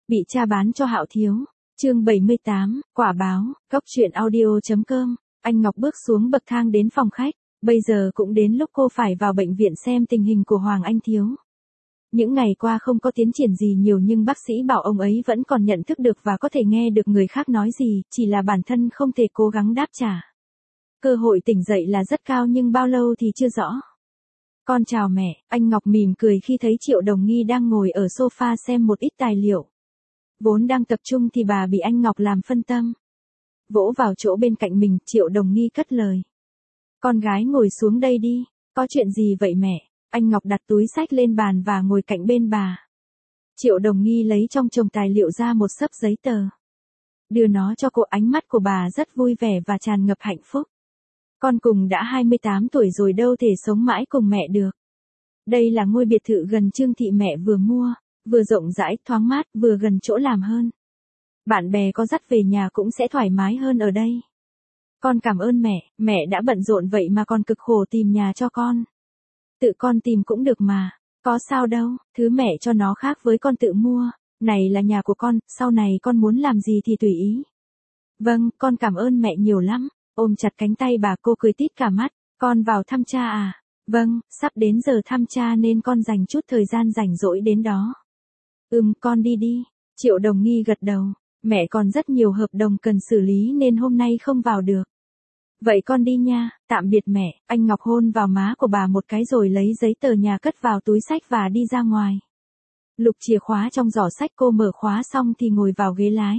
Bị cha bán cho Hạo Thiếu. Chương 78, quả báo, góc truyện audio.com. Anh Ngọc bước xuống bậc thang đến phòng khách, bây giờ cũng đến lúc cô phải vào bệnh viện xem tình hình của Hoàng Anh Thiếu. Những ngày qua không có tiến triển gì nhiều nhưng bác sĩ bảo ông ấy vẫn còn nhận thức được và có thể nghe được người khác nói gì, chỉ là bản thân không thể cố gắng đáp trả. Cơ hội tỉnh dậy là rất cao nhưng bao lâu thì chưa rõ. Con chào mẹ, anh Ngọc mỉm cười khi thấy Triệu Đồng Nghi đang ngồi ở sofa xem một ít tài liệu. Vốn đang tập trung thì bà bị anh Ngọc làm phân tâm. Vỗ vào chỗ bên cạnh mình, Triệu Đồng Nghi cất lời. Con gái ngồi xuống đây đi, có chuyện gì vậy mẹ? Anh Ngọc đặt túi xách lên bàn và ngồi cạnh bên bà. Triệu Đồng Nghi lấy trong chồng tài liệu ra một xấp giấy tờ. Đưa nó cho cô, ánh mắt của bà rất vui vẻ và tràn ngập hạnh phúc. Con cùng đã 28 tuổi rồi đâu thể sống mãi cùng mẹ được. Đây là ngôi biệt thự gần Trương Thị mẹ vừa mua, vừa rộng rãi, thoáng mát, vừa gần chỗ làm hơn. Bạn bè có dắt về nhà cũng sẽ thoải mái hơn ở đây. Con cảm ơn mẹ đã bận rộn vậy mà còn cực khổ tìm nhà cho con. Tự con tìm cũng được mà, có sao đâu, thứ mẹ cho nó khác với con tự mua, này là nhà của con, sau này con muốn làm gì thì tùy ý. Vâng, con cảm ơn mẹ nhiều lắm. Ôm chặt cánh tay bà, cô cười tít cả mắt. Con vào thăm cha à? Vâng, sắp đến giờ thăm cha nên con dành chút thời gian rảnh rỗi đến đó. Con đi đi. Triệu Đồng Nghi gật đầu. Mẹ còn rất nhiều hợp đồng cần xử lý nên hôm nay không vào được. Vậy con đi nha, tạm biệt mẹ. Anh Ngọc hôn vào má của bà một cái rồi lấy giấy tờ nhà cất vào túi xách và đi ra ngoài. Lục chìa khóa trong giỏ xách, cô mở khóa xong thì ngồi vào ghế lái.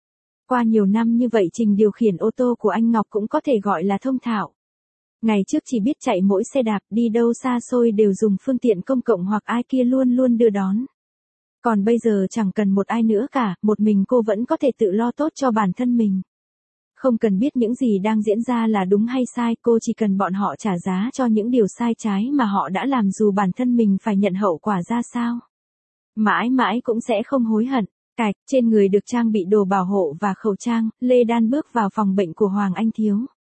Qua nhiều năm như vậy trình điều khiển ô tô của anh Ngọc cũng có thể gọi là thông thạo. Ngày trước chỉ biết chạy mỗi xe đạp, đi đâu xa xôi đều dùng phương tiện công cộng hoặc ai kia luôn luôn đưa đón. Còn bây giờ chẳng cần một ai nữa cả, một mình cô vẫn có thể tự lo tốt cho bản thân mình. Không cần biết những gì đang diễn ra là đúng hay sai, cô chỉ cần bọn họ trả giá cho những điều sai trái mà họ đã làm dù bản thân mình phải nhận hậu quả ra sao. Mãi mãi cũng sẽ không hối hận. Cạch, trên người được trang bị đồ bảo hộ và khẩu trang, Lê Đan bước vào phòng bệnh của Hoàng Anh Thiếu.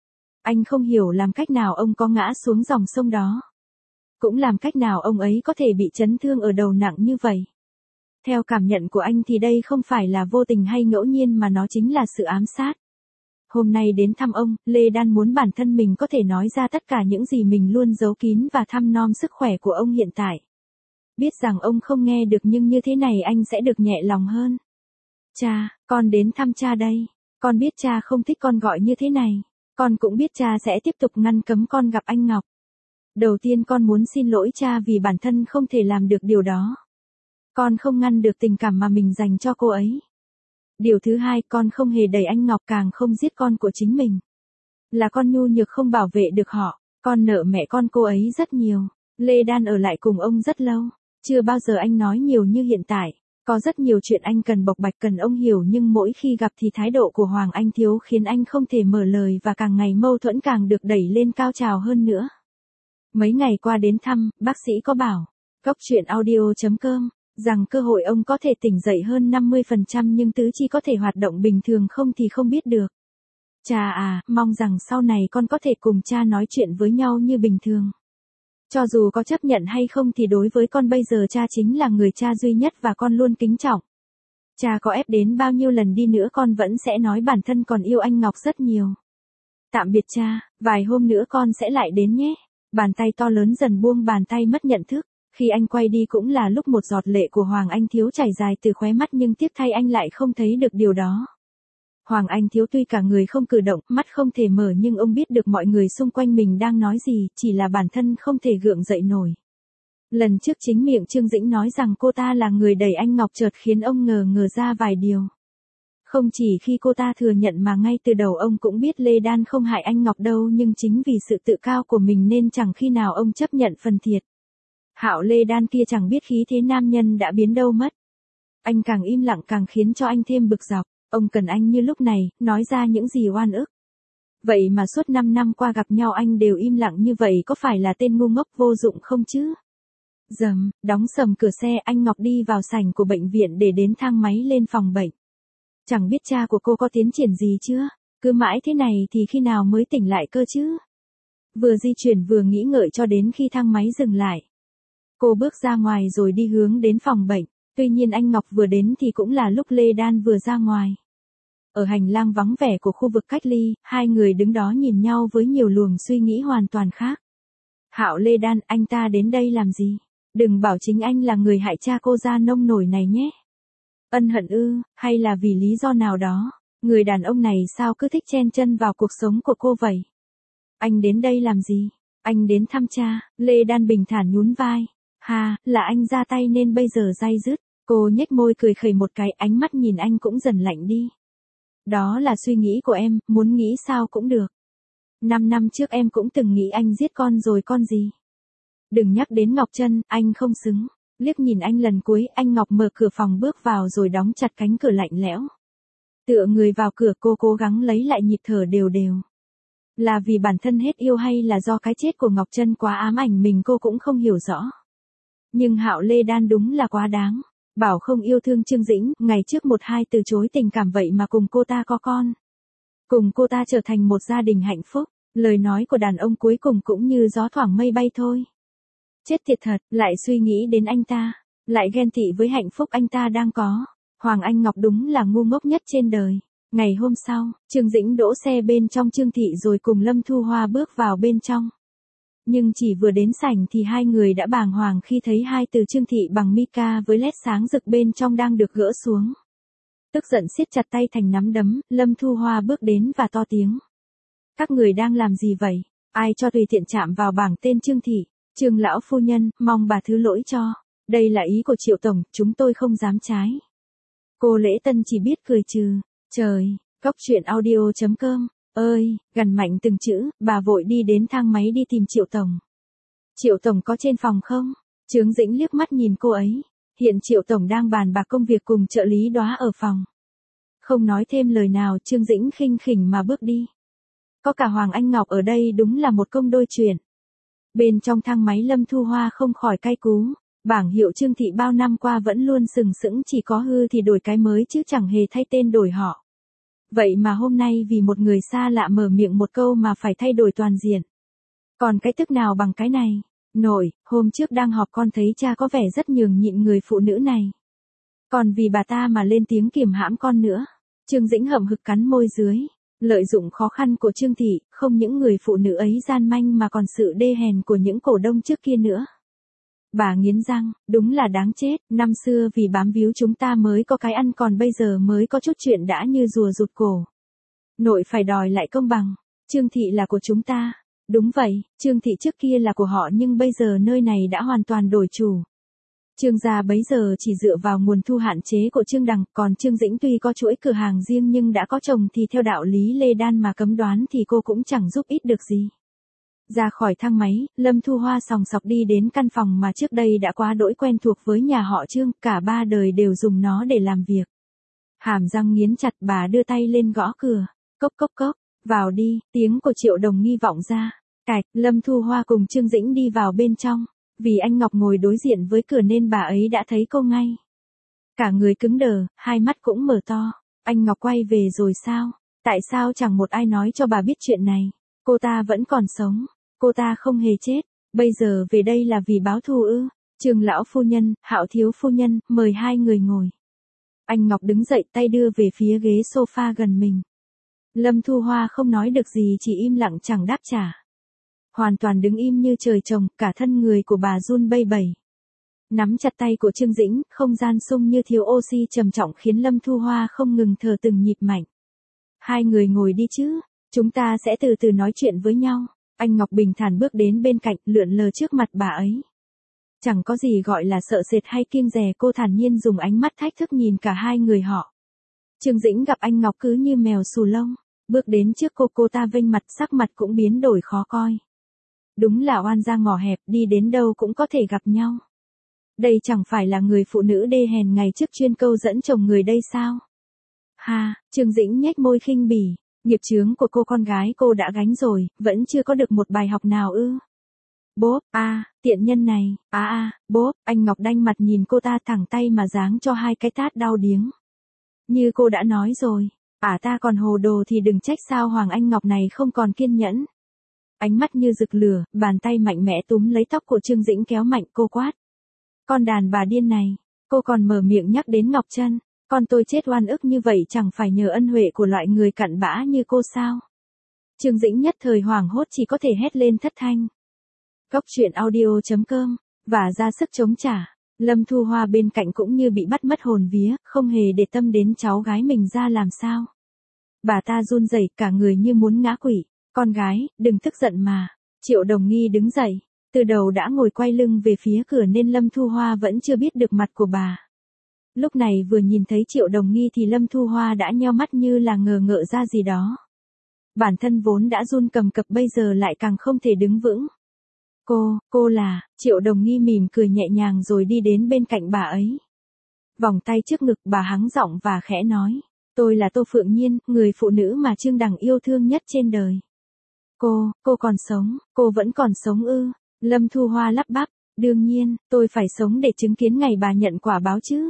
Anh không hiểu làm cách nào ông có ngã xuống dòng sông đó. Cũng làm cách nào ông ấy có thể bị chấn thương ở đầu nặng như vậy. Theo cảm nhận của anh thì đây không phải là vô tình hay ngẫu nhiên mà nó chính là sự ám sát. Hôm nay đến thăm ông, Lê Đan muốn bản thân mình có thể nói ra tất cả những gì mình luôn giấu kín và thăm nom sức khỏe của ông hiện tại. Biết rằng ông không nghe được nhưng như thế này anh sẽ được nhẹ lòng hơn. Cha, con đến thăm cha đây. Con biết cha không thích con gọi như thế này. Con cũng biết cha sẽ tiếp tục ngăn cấm con gặp anh Ngọc. Đầu tiên con muốn xin lỗi cha vì bản thân không thể làm được điều đó. Con không ngăn được tình cảm mà mình dành cho cô ấy. Điều thứ hai, con không hề đẩy anh Ngọc, càng không giết con của chính mình. Là con nhu nhược không bảo vệ được họ. Con nợ mẹ con cô ấy rất nhiều. Lê Đan ở lại cùng ông rất lâu. Chưa bao giờ anh nói nhiều như hiện tại. Có rất nhiều chuyện anh cần bộc bạch, cần ông hiểu, nhưng mỗi khi gặp thì thái độ của Hoàng Anh Thiếu khiến anh không thể mở lời và càng ngày mâu thuẫn càng được đẩy lên cao trào hơn nữa. Mấy ngày qua đến thăm, bác sĩ có bảo, góc truyện audio.com, rằng cơ hội ông có thể tỉnh dậy hơn 50% nhưng tứ chi có thể hoạt động bình thường không thì không biết được. Cha à, mong rằng sau này con có thể cùng cha nói chuyện với nhau như bình thường. Cho dù có chấp nhận hay không thì đối với con bây giờ cha chính là người cha duy nhất và con luôn kính trọng. Cha có ép đến bao nhiêu lần đi nữa con vẫn sẽ nói bản thân còn yêu anh Ngọc rất nhiều. Tạm biệt cha, vài hôm nữa con sẽ lại đến nhé. Bàn tay to lớn dần buông bàn tay mất nhận thức. Khi anh quay đi cũng là lúc một giọt lệ của Hoàng Anh Thiếu chảy dài từ khóe mắt nhưng tiếc thay anh lại không thấy được điều đó. Hoàng Anh Thiếu tuy cả người không cử động, mắt không thể mở nhưng ông biết được mọi người xung quanh mình đang nói gì, chỉ là bản thân không thể gượng dậy nổi. Lần trước chính miệng Trương Dĩnh nói rằng cô ta là người đẩy anh Ngọc chợt khiến ông ngờ ra vài điều. Không chỉ khi cô ta thừa nhận mà ngay từ đầu ông cũng biết Lê Đan không hại anh Ngọc đâu, nhưng chính vì sự tự cao của mình nên chẳng khi nào ông chấp nhận phần thiệt. Hạo Lê Đan kia chẳng biết khí thế nam nhân đã biến đâu mất. Anh càng im lặng càng khiến cho anh thêm bực dọc. Ông cần anh như lúc này, nói ra những gì oan ức. Vậy mà suốt 5 năm qua gặp nhau anh đều im lặng như vậy, có phải là tên ngu ngốc vô dụng không chứ? Dầm, đóng sầm cửa xe, anh Ngọc đi vào sảnh của bệnh viện để đến thang máy lên phòng bệnh. Chẳng biết cha của cô có tiến triển gì chưa? Cứ mãi thế này thì khi nào mới tỉnh lại cơ chứ? Vừa di chuyển vừa nghĩ ngợi cho đến khi thang máy dừng lại. Cô bước ra ngoài rồi đi hướng đến phòng bệnh. Tuy nhiên anh Ngọc vừa đến thì cũng là lúc Lê Đan vừa ra ngoài. Ở hành lang vắng vẻ của khu vực cách ly, hai người đứng đó nhìn nhau với nhiều luồng suy nghĩ hoàn toàn khác. Hạo Lê Đan, anh ta đến đây làm gì? Đừng bảo chính anh là người hại cha cô ra nông nổi này nhé. Ân hận ư, hay là vì lý do nào đó? Người đàn ông này sao cứ thích chen chân vào cuộc sống của cô vậy? Anh đến đây làm gì? Anh đến thăm cha. Lê Đan bình thản nhún vai. Ha, là anh ra tay nên bây giờ day dứt. Cô nhếch môi cười khẩy một cái, ánh mắt nhìn anh cũng dần lạnh đi. Đó là suy nghĩ của em, muốn nghĩ sao cũng được. 5 năm trước em cũng từng nghĩ anh giết con rồi con gì. Đừng nhắc đến Ngọc Trân, anh không xứng. Liếc nhìn anh lần cuối, anh Ngọc mở cửa phòng bước vào rồi đóng chặt cánh cửa lạnh lẽo. Tựa người vào cửa, cô cố gắng lấy lại nhịp thở đều đều. Là vì bản thân hết yêu hay là do cái chết của Ngọc Trân quá ám ảnh mình, cô cũng không hiểu rõ. Nhưng Hạo Lê Đan đúng là quá đáng. Bảo không yêu thương Trương Dĩnh, ngày trước một hai từ chối tình cảm vậy mà cùng cô ta có con. Cùng cô ta trở thành một gia đình hạnh phúc. Lời nói của đàn ông cuối cùng cũng như gió thoảng mây bay thôi. Chết tiệt thật, lại suy nghĩ đến anh ta. Lại ghen tị với hạnh phúc anh ta đang có. Hoàng Anh Ngọc đúng là ngu ngốc nhất trên đời. Ngày hôm sau, Trương Dĩnh đỗ xe bên trong Trương Thị rồi cùng Lâm Thu Hoa bước vào bên trong. Nhưng chỉ vừa đến sảnh thì hai người đã bàng hoàng khi thấy hai từ Trương Thị bằng mica với led sáng rực bên trong đang được gỡ xuống. Tức giận siết chặt tay thành nắm đấm, Lâm Thu Hoa bước đến và to tiếng. Các người đang làm gì vậy? Ai cho tùy tiện chạm vào bảng tên Trương Thị? Trương lão phu nhân, mong bà thứ lỗi cho. Đây là ý của Triệu tổng, chúng tôi không dám trái. Cô Lễ Tân chỉ biết cười trừ. Trời, Cóc truyện audio.com. Ơi, gằn mạnh từng chữ, bà vội đi đến thang máy đi tìm Triệu tổng. Triệu tổng có trên phòng không? Trương Dĩnh liếc mắt nhìn cô ấy. Hiện Triệu tổng đang bàn bạc công việc cùng trợ lý Đóa ở phòng. Không nói thêm lời nào, Trương Dĩnh khinh khỉnh mà bước đi. Có cả Hoàng Anh Ngọc ở đây đúng là một công đôi chuyện. Bên trong thang máy Lâm Thu Hoa không khỏi cay cú. Bảng hiệu Trương Thị bao năm qua vẫn luôn sừng sững, chỉ có hư thì đổi cái mới chứ chẳng hề thay tên đổi họ. Vậy mà hôm nay vì một người xa lạ mở miệng một câu mà phải thay đổi toàn diện. Còn cái tức nào bằng cái này? Nội, hôm trước đang họp con thấy cha có vẻ rất nhường nhịn người phụ nữ này. Còn vì bà ta mà lên tiếng kiềm hãm con nữa. Trương Dĩnh hậm hực cắn môi dưới. Lợi dụng khó khăn của Trương Thị, không những người phụ nữ ấy gian manh mà còn sự đê hèn của những cổ đông trước kia nữa. Bà nghiến răng, đúng là đáng chết, năm xưa vì bám víu chúng ta mới có cái ăn, còn bây giờ mới có chút chuyện đã như rùa rụt cổ. Nội phải đòi lại công bằng. Trương Thị là của chúng ta. Đúng vậy, Trương Thị trước kia là của họ nhưng bây giờ nơi này đã hoàn toàn đổi chủ. Trương gia bấy giờ chỉ dựa vào nguồn thu hạn chế của Trương Đằng, còn Trương Dĩnh tuy có chuỗi cửa hàng riêng nhưng đã có chồng thì theo đạo lý Lê Đan mà cấm đoán thì cô cũng chẳng giúp ích được gì. Ra khỏi thang máy, Lâm Thu Hoa sòng sọc đi đến căn phòng mà trước đây đã quá đỗi quen thuộc với nhà họ Trương, cả ba đời đều dùng nó để làm việc. Hàm răng nghiến chặt, bà đưa tay lên gõ cửa. Cốc cốc cốc, vào đi, tiếng của Triệu Đồng Nghi vọng ra. Cạch, Lâm Thu Hoa cùng Trương Dĩnh đi vào bên trong. Vì anh Ngọc ngồi đối diện với cửa nên bà ấy đã thấy cô ngay. Cả người cứng đờ, hai mắt cũng mở to. Anh Ngọc quay về rồi sao? Tại sao chẳng một ai nói cho bà biết chuyện này? Cô ta vẫn còn sống. Cô ta không hề chết. Bây giờ về đây là vì báo thù ư? Trương lão phu nhân, Hạo thiếu phu nhân, mời hai người ngồi. Anh Ngọc đứng dậy, tay đưa về phía ghế sofa gần mình. Lâm Thu Hoa không nói được gì, chỉ im lặng chẳng đáp trả. Hoàn toàn đứng im như trời trồng, cả thân người của bà run bây bẩy. Nắm chặt tay của Trương Dĩnh, không gian sung như thiếu oxy trầm trọng khiến Lâm Thu Hoa không ngừng thở từng nhịp mạnh. Hai người ngồi đi chứ, chúng ta sẽ từ từ nói chuyện với nhau. Anh Ngọc bình thản bước đến bên cạnh, lượn lờ trước mặt bà ấy. Chẳng có gì gọi là sợ sệt hay kiêng dè, cô thản nhiên dùng ánh mắt thách thức nhìn cả hai người họ. Trương Dĩnh gặp anh Ngọc cứ như mèo xù lông, bước đến trước cô ta vênh mặt, sắc mặt cũng biến đổi khó coi. Đúng là oan gia ngõ hẹp, đi đến đâu cũng có thể gặp nhau. Đây chẳng phải là người phụ nữ đê hèn ngày trước chuyên câu dẫn chồng người đây sao? Ha, Trương Dĩnh nhếch môi khinh bỉ, nghiệp chướng của cô con gái cô đã gánh rồi, vẫn chưa có được một bài học nào ư? Bốp, tiện nhân này, bốp, anh Ngọc đanh mặt nhìn cô ta, thẳng tay mà giáng cho hai cái tát đau điếng. Như cô đã nói rồi, ta còn hồ đồ thì đừng trách sao Hoàng Anh Ngọc này không còn kiên nhẫn. Ánh mắt như rực lửa, bàn tay mạnh mẽ túm lấy tóc của Trương Dĩnh kéo mạnh, cô quát. Con đàn bà điên này, Cô còn mở miệng nhắc đến Ngọc Trân, con tôi chết oan ức như vậy chẳng phải nhờ ân huệ của loại người cặn bã như cô sao? Trương Dĩnh nhất thời hoảng hốt chỉ có thể hét lên thất thanh. Góc truyện audio.com, và ra sức chống trả. Lâm Thu Hoa bên cạnh cũng như bị bắt mất hồn vía, không hề để tâm đến cháu gái mình ra làm sao. Bà ta run rẩy cả người như muốn ngã quỵ. Con gái, đừng tức giận mà. Triệu Đồng Nghi đứng dậy, từ đầu đã ngồi quay lưng về phía cửa nên Lâm Thu Hoa vẫn chưa biết được mặt của bà. Lúc này vừa nhìn thấy Triệu Đồng Nghi thì Lâm Thu Hoa đã nheo mắt như là ngờ ngợ ra gì đó. Bản thân vốn đã run cầm cập bây giờ lại càng không thể đứng vững. Cô là, Triệu Đồng Nghi mỉm cười nhẹ nhàng rồi đi đến bên cạnh bà ấy. Vòng tay trước ngực bà hắng giọng và khẽ nói. Tôi là Tô Phượng Nhiên, người phụ nữ mà Trương Đằng yêu thương nhất trên đời. Cô còn sống, cô vẫn còn sống ư? Lâm Thu Hoa lắp bắp, đương nhiên, tôi phải sống để chứng kiến ngày bà nhận quả báo chứ.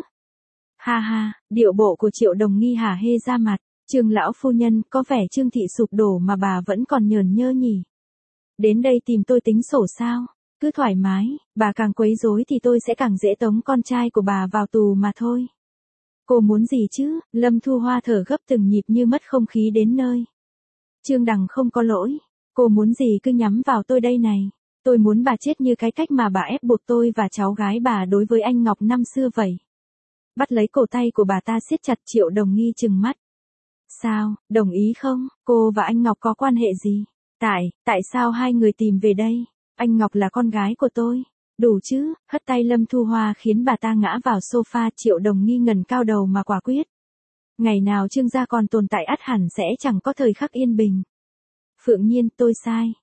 Ha ha, điệu bộ của Triệu Đồng Nghi hả hê ra mặt. Trương lão phu nhân, có vẻ Trương thị sụp đổ mà bà vẫn còn nhờn nhơ nhỉ. Đến đây tìm tôi tính sổ sao? Cứ thoải mái, bà càng quấy rối thì tôi sẽ càng dễ tống con trai của bà vào tù mà thôi. Cô muốn gì chứ? Lâm Thu Hoa thở gấp từng nhịp như mất không khí đến nơi. Trương Đằng không có lỗi. Cô muốn gì cứ nhắm vào tôi đây này. Tôi muốn bà chết như cái cách mà bà ép buộc tôi và cháu gái bà đối với anh Ngọc năm xưa vậy. Bắt lấy cổ tay của bà ta siết chặt. Triệu Đồng Nghi trừng mắt. Sao, đồng ý không? Cô và anh Ngọc có quan hệ gì? Tại sao hai người tìm về đây? Anh Ngọc là con gái của tôi. Đủ chứ, hất tay Lâm Thu Hoa khiến bà ta ngã vào sofa. Triệu Đồng Nghi ngẩng cao đầu mà quả quyết. Ngày nào Trương gia còn tồn tại ắt hẳn sẽ chẳng có thời khắc yên bình. Phượng Nhiên, tôi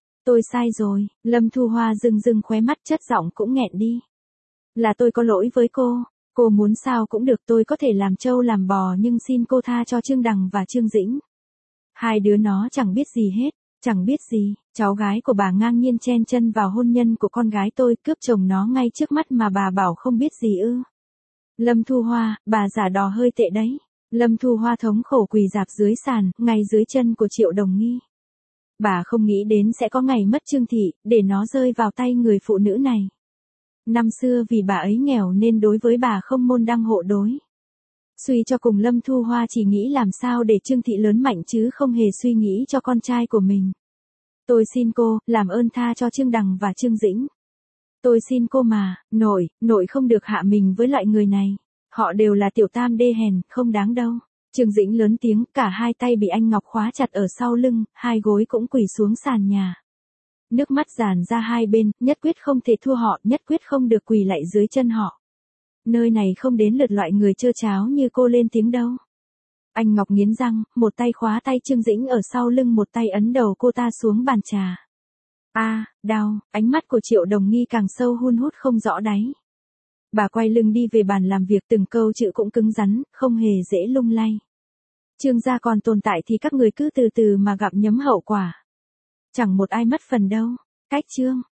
sai rồi. Lâm Thu Hoa rưng khóe mắt, chất giọng cũng nghẹn đi. Là tôi có lỗi với cô muốn sao cũng được, tôi có thể làm trâu làm bò nhưng xin cô tha cho Trương Đằng và Trương Dĩnh. Hai đứa nó chẳng biết gì hết, chẳng biết gì, cháu gái của bà ngang nhiên chen chân vào hôn nhân của con gái tôi, cướp chồng nó ngay trước mắt mà bà bảo không biết gì ư. Lâm Thu Hoa, bà giả đò hơi tệ đấy. Lâm Thu Hoa thống khổ quỳ rạp dưới sàn, ngay dưới chân của Triệu Đồng Nghi. Bà không nghĩ đến sẽ có ngày mất Trương thị, để nó rơi vào tay người phụ nữ này. Năm xưa vì bà ấy nghèo nên đối với bà không môn đăng hộ đối. Suy cho cùng Lâm Thu Hoa chỉ nghĩ làm sao để Trương thị lớn mạnh chứ không hề suy nghĩ cho con trai của mình. Tôi xin cô, làm ơn tha cho Trương Đằng và Trương Dĩnh. Tôi xin cô mà, nội không được hạ mình với loại người này. Họ đều là tiểu tam đê hèn, không đáng đâu. Trương Dĩnh lớn tiếng, cả hai tay bị anh Ngọc khóa chặt ở sau lưng, hai gối cũng quỳ xuống sàn nhà. Nước mắt giàn ra hai bên, nhất quyết không thể thua họ, nhất quyết không được quỳ lạy dưới chân họ. Nơi này không đến lượt loại người trơ cháo như cô lên tiếng đâu. Anh Ngọc nghiến răng, một tay khóa tay Trương Dĩnh ở sau lưng, một tay ấn đầu cô ta xuống bàn trà. Đau, ánh mắt của Triệu Đồng Nghi càng sâu hun hút không rõ đáy. Bà quay lưng đi về bàn làm việc, từng câu chữ cũng cứng rắn, không hề dễ lung lay. Trương gia còn tồn tại thì các người cứ từ từ mà gặm nhấm hậu quả. Chẳng một ai mất phần đâu. Cách Trương